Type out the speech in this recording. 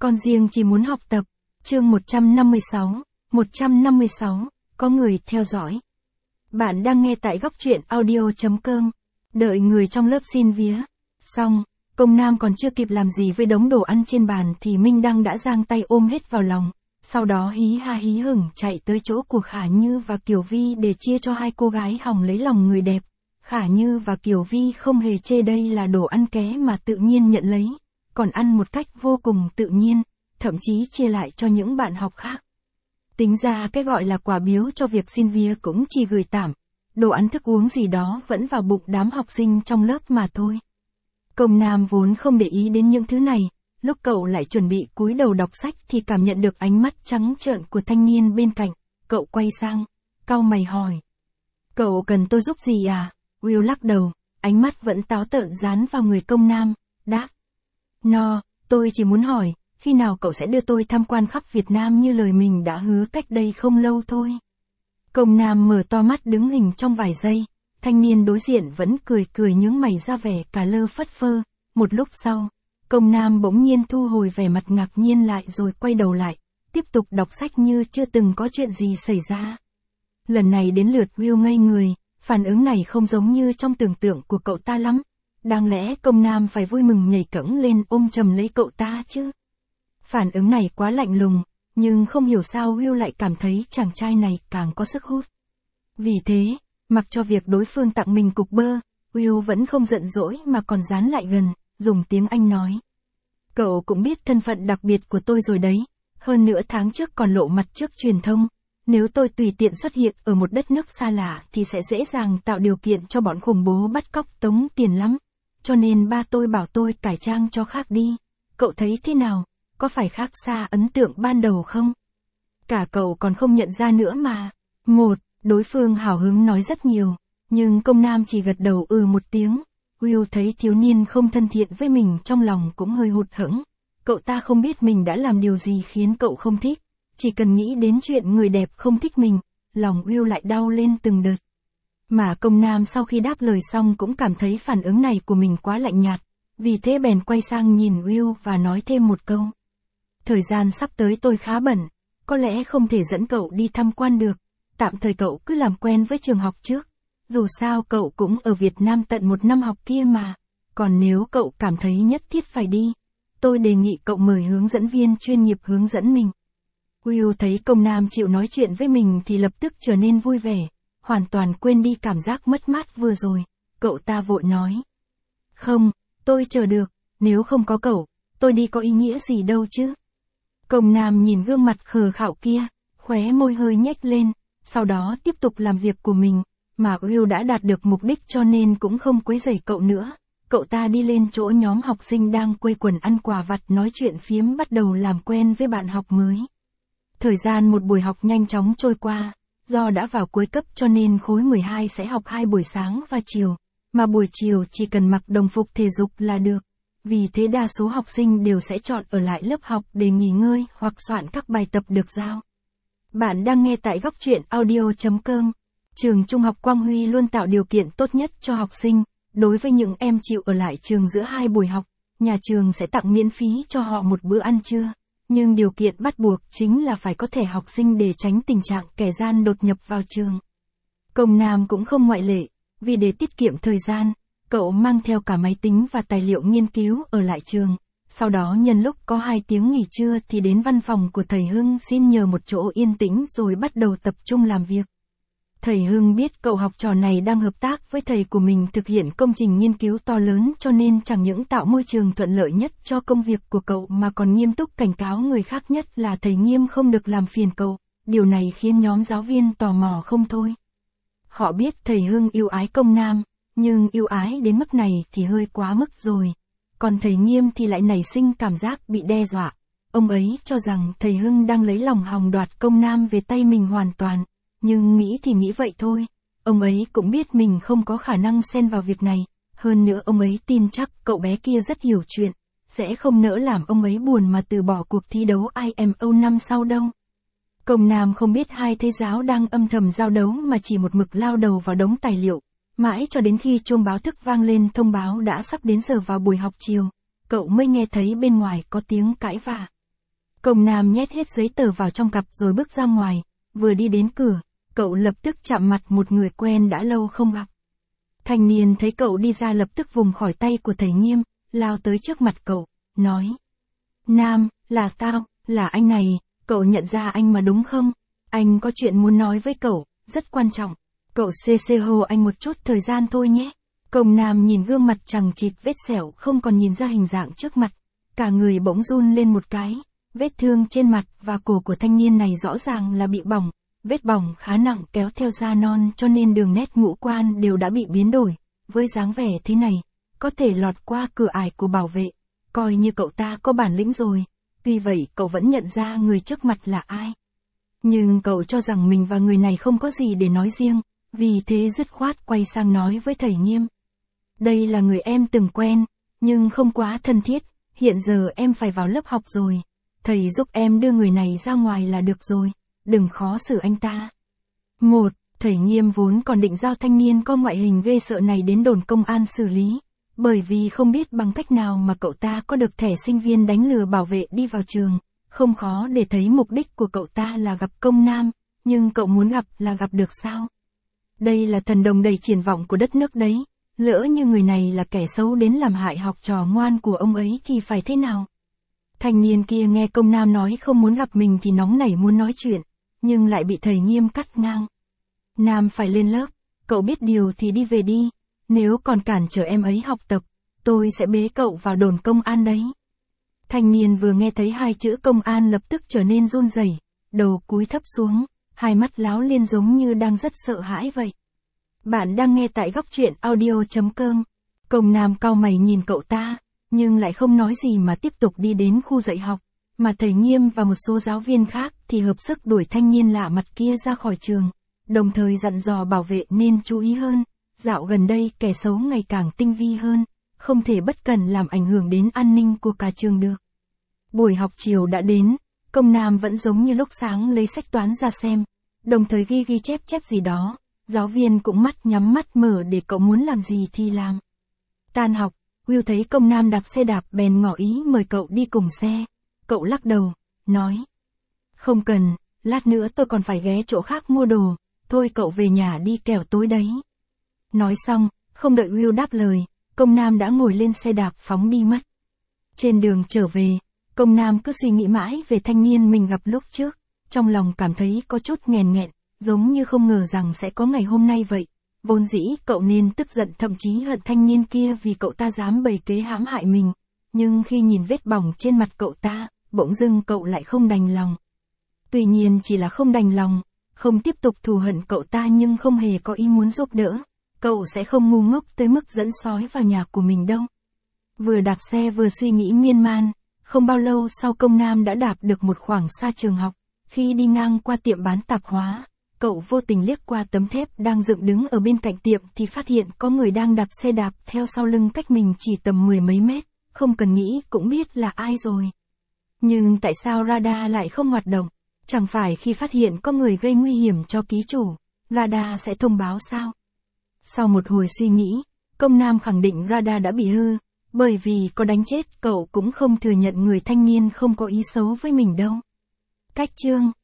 Con riêng chỉ muốn học tập. Chương 156, có người theo dõi. Bạn đang nghe tại góc truyện audio.com. Đợi người trong lớp xin vía. Xong, công nam còn chưa kịp làm gì với đống đồ ăn trên bàn thì Minh Đăng đã giang tay ôm hết vào lòng. Sau đó hí ha hí hửng chạy tới chỗ của Khả Như và Kiều Vi để chia cho hai cô gái hòng lấy lòng người đẹp. Khả Như và Kiều Vi không hề chê đây là đồ ăn ké mà tự nhiên nhận lấy, còn ăn một cách vô cùng tự nhiên, thậm chí chia lại cho những bạn học khác. Tính ra cái gọi là quà biếu cho việc xin vía cũng chỉ gửi tạm, đồ ăn thức uống gì đó vẫn vào bụng đám học sinh trong lớp mà thôi. Công Nam vốn không để ý đến những thứ này, lúc cậu lại chuẩn bị cúi đầu đọc sách thì cảm nhận được ánh mắt trắng trợn của thanh niên bên cạnh, cậu quay sang, cau mày hỏi. Cậu cần tôi giúp gì à? Will lắc đầu, ánh mắt vẫn táo tợn dán vào người Công Nam, đáp. No, tôi chỉ muốn hỏi, khi nào cậu sẽ đưa tôi tham quan khắp Việt Nam như lời mình đã hứa cách đây không lâu thôi. Công Nam mở to mắt đứng hình trong vài giây, thanh niên đối diện vẫn cười nhướng mày ra vẻ cả lơ phất phơ, một lúc sau, Công Nam bỗng nhiên thu hồi vẻ mặt ngạc nhiên lại rồi quay đầu lại, tiếp tục đọc sách như chưa từng có chuyện gì xảy ra. Lần này đến lượt Will ngây người, phản ứng này không giống như trong tưởng tượng của cậu ta lắm. Đáng lẽ Công Nam phải vui mừng nhảy cẫng lên ôm chầm lấy cậu ta chứ. Phản ứng này quá lạnh lùng, nhưng không hiểu sao Will lại cảm thấy chàng trai này càng có sức hút. Vì thế, mặc cho việc đối phương tặng mình cục bơ, Will vẫn không giận dỗi mà còn dán lại gần, dùng tiếng Anh nói. Cậu cũng biết thân phận đặc biệt của tôi rồi đấy, hơn nữa tháng trước còn lộ mặt trước truyền thông. Nếu tôi tùy tiện xuất hiện ở một đất nước xa lạ thì sẽ dễ dàng tạo điều kiện cho bọn khủng bố bắt cóc tống tiền lắm. Cho nên ba tôi bảo tôi cải trang cho khác đi. Cậu thấy thế nào? Có phải khác xa ấn tượng ban đầu không? Cả cậu còn không nhận ra nữa mà. Đối phương hào hứng nói rất nhiều, nhưng Công Nam chỉ gật đầu một tiếng. Will thấy thiếu niên không thân thiện với mình trong lòng cũng hơi hụt hẫng. Cậu ta không biết mình đã làm điều gì khiến cậu không thích. Chỉ cần nghĩ đến chuyện người đẹp không thích mình, lòng Will lại đau lên từng đợt. Mà Công Nam sau khi đáp lời xong cũng cảm thấy phản ứng này của mình quá lạnh nhạt, vì thế bèn quay sang nhìn Will và nói thêm một câu. Thời gian sắp tới tôi khá bận, có lẽ không thể dẫn cậu đi tham quan được, tạm thời cậu cứ làm quen với trường học trước, dù sao cậu cũng ở Việt Nam tận 1 năm học kia mà, còn nếu cậu cảm thấy nhất thiết phải đi, tôi đề nghị cậu mời hướng dẫn viên chuyên nghiệp hướng dẫn mình. Will thấy Công Nam chịu nói chuyện với mình thì lập tức trở nên vui vẻ, hoàn toàn quên đi cảm giác mất mát vừa rồi, cậu ta vội nói. Không, tôi chờ được, nếu không có cậu, tôi đi có ý nghĩa gì đâu chứ. Công Nam nhìn gương mặt khờ khạo kia, khóe môi hơi nhếch lên, sau đó tiếp tục làm việc của mình, mà Will đã đạt được mục đích cho nên cũng không quấy rầy cậu nữa. Cậu ta đi lên chỗ nhóm học sinh đang quây quần ăn quà vặt nói chuyện phiếm bắt đầu làm quen với bạn học mới. Thời gian một buổi học nhanh chóng trôi qua, do đã vào cuối cấp cho nên khối 12 sẽ học 2 buổi sáng và chiều, mà buổi chiều chỉ cần mặc đồng phục thể dục là được. Vì thế đa số học sinh đều sẽ chọn ở lại lớp học để nghỉ ngơi hoặc soạn các bài tập được giao. Bạn đang nghe tại góc truyện audio.com. Trường Trung học Quang Huy luôn tạo điều kiện tốt nhất cho học sinh. Đối với những em chịu ở lại trường giữa 2 buổi học, nhà trường sẽ tặng miễn phí cho họ một bữa ăn trưa. Nhưng điều kiện bắt buộc chính là phải có thẻ học sinh để tránh tình trạng kẻ gian đột nhập vào trường. Công Nam cũng không ngoại lệ, vì để tiết kiệm thời gian, cậu mang theo cả máy tính và tài liệu nghiên cứu ở lại trường. Sau đó nhân lúc có 2 tiếng nghỉ trưa thì đến văn phòng của thầy Hưng xin nhờ một chỗ yên tĩnh rồi bắt đầu tập trung làm việc. Thầy Hưng biết cậu học trò này đang hợp tác với thầy của mình thực hiện công trình nghiên cứu to lớn cho nên chẳng những tạo môi trường thuận lợi nhất cho công việc của cậu mà còn nghiêm túc cảnh cáo người khác, nhất là thầy Nghiêm không được làm phiền cậu. Điều này khiến nhóm giáo viên tò mò không thôi. Họ biết thầy Hưng yêu ái Công Nam, nhưng yêu ái đến mức này thì hơi quá mức rồi. Còn thầy Nghiêm thì lại nảy sinh cảm giác bị đe dọa. Ông ấy cho rằng thầy Hưng đang lấy lòng hòng đoạt Công Nam về tay mình hoàn toàn. Nhưng nghĩ thì nghĩ vậy thôi, ông ấy cũng biết mình không có khả năng xen vào việc này, hơn nữa ông ấy tin chắc cậu bé kia rất hiểu chuyện, sẽ không nỡ làm ông ấy buồn mà từ bỏ cuộc thi đấu IMO năm sau đâu. Công Nam không biết hai thầy giáo đang âm thầm giao đấu mà chỉ một mực lao đầu vào đống tài liệu, mãi cho đến khi chuông báo thức vang lên thông báo đã sắp đến giờ vào buổi học chiều, cậu mới nghe thấy bên ngoài có tiếng cãi vã. Công Nam nhét hết giấy tờ vào trong cặp rồi bước ra ngoài, vừa đi đến cửa, cậu lập tức chạm mặt một người quen đã lâu không gặp. Thanh niên thấy cậu đi ra lập tức vùng khỏi tay của thầy Nghiêm, lao tới trước mặt cậu, nói. Nam, là tao, là anh này, cậu nhận ra anh mà đúng không? Anh có chuyện muốn nói với cậu, rất quan trọng. Cậu xê hô anh một chút thời gian thôi nhé. Công Nam nhìn gương mặt chằng chịt vết sẹo không còn nhìn ra hình dạng trước mặt. Cả người bỗng run lên một cái. Vết thương trên mặt và cổ của thanh niên này rõ ràng là bị bỏng. Vết bỏng khá nặng kéo theo da non cho nên đường nét ngũ quan đều đã bị biến đổi. Với dáng vẻ thế này, có thể lọt qua cửa ải của bảo vệ. Coi như cậu ta có bản lĩnh rồi. Tuy vậy cậu vẫn nhận ra người trước mặt là ai. Nhưng cậu cho rằng mình và người này không có gì để nói riêng. Vì thế dứt khoát quay sang nói với thầy Nghiêm. Đây là người em từng quen, nhưng không quá thân thiết. Hiện giờ em phải vào lớp học rồi. Thầy giúp em đưa người này ra ngoài là được rồi. Đừng khó xử anh ta. Thầy Nghiêm vốn còn định giao thanh niên có ngoại hình ghê sợ này đến đồn công an xử lý. Bởi vì không biết bằng cách nào mà cậu ta có được thẻ sinh viên đánh lừa bảo vệ đi vào trường. Không khó để thấy mục đích của cậu ta là gặp Công Nam, nhưng cậu muốn gặp là gặp được sao? Đây là thần đồng đầy triển vọng của đất nước đấy. Lỡ như người này là kẻ xấu đến làm hại học trò ngoan của ông ấy thì phải thế nào? Thanh niên kia nghe Công Nam nói không muốn gặp mình thì nóng nảy muốn nói chuyện, nhưng lại bị thầy Nghiêm cắt ngang. Nam phải lên lớp, cậu biết điều thì đi về đi, nếu còn cản trở em ấy học tập, tôi sẽ bế cậu vào đồn công an đấy. Thanh niên vừa nghe thấy hai chữ công an lập tức trở nên run rẩy, đầu cúi thấp xuống, hai mắt láo liên giống như đang rất sợ hãi vậy. Bạn đang nghe tại góc truyện audio.com. Công Nam cau mày nhìn cậu ta, nhưng lại không nói gì mà tiếp tục đi đến khu dạy học, mà thầy Nghiêm và một số giáo viên khác thì hợp sức đuổi thanh niên lạ mặt kia ra khỏi trường, đồng thời dặn dò bảo vệ nên chú ý hơn, dạo gần đây kẻ xấu ngày càng tinh vi hơn, không thể bất cần làm ảnh hưởng đến an ninh của cả trường được. Buổi học chiều đã đến, Công Nam vẫn giống như lúc sáng lấy sách toán ra xem, đồng thời ghi chép gì đó, giáo viên cũng mắt nhắm mắt mở để cậu muốn làm gì thì làm. Tan học, Will thấy Công Nam đạp xe đạp bèn ngỏ ý mời cậu đi cùng xe. Cậu lắc đầu, nói. Không cần, lát nữa tôi còn phải ghé chỗ khác mua đồ, thôi cậu về nhà đi kẻo tối đấy. Nói xong, không đợi Will đáp lời, Công Nam đã ngồi lên xe đạp phóng đi mất. Trên đường trở về, Công Nam cứ suy nghĩ mãi về thanh niên mình gặp lúc trước, trong lòng cảm thấy có chút nghẹn, giống như không ngờ rằng sẽ có ngày hôm nay vậy. Vốn dĩ cậu nên tức giận thậm chí hận thanh niên kia vì cậu ta dám bày kế hãm hại mình, nhưng khi nhìn vết bỏng trên mặt cậu ta, bỗng dưng cậu lại không đành lòng. Tuy nhiên chỉ là không đành lòng, không tiếp tục thù hận cậu ta nhưng không hề có ý muốn giúp đỡ, cậu sẽ không ngu ngốc tới mức dẫn sói vào nhà của mình đâu. Vừa đạp xe vừa suy nghĩ miên man, không bao lâu sau Công Nam đã đạp được một khoảng xa trường học, khi đi ngang qua tiệm bán tạp hóa. Cậu vô tình liếc qua tấm thép đang dựng đứng ở bên cạnh tiệm thì phát hiện có người đang đạp xe đạp theo sau lưng cách mình chỉ tầm 10 mấy mét, không cần nghĩ cũng biết là ai rồi. Nhưng tại sao radar lại không hoạt động? Chẳng phải khi phát hiện có người gây nguy hiểm cho ký chủ, radar sẽ thông báo sao? Sau một hồi suy nghĩ, Công Nam khẳng định radar đã bị hư, bởi vì có đánh chết cậu cũng không thừa nhận người thanh niên không có ý xấu với mình đâu. Cách chương